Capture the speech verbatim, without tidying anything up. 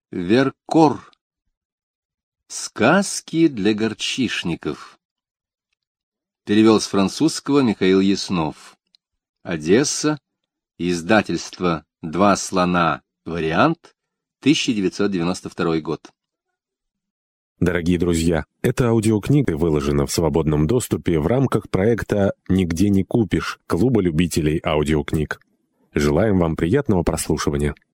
Веркор. Сказки для горчишников. Перевел с французского Михаил Яснов. Одесса. Издательство «Два слона. Вариант», тысяча девятьсот девяносто второй год. Дорогие друзья, эта аудиокнига выложена в свободном доступе в рамках проекта «Нигде не купишь» Клуба любителей аудиокниг. Желаем вам приятного прослушивания.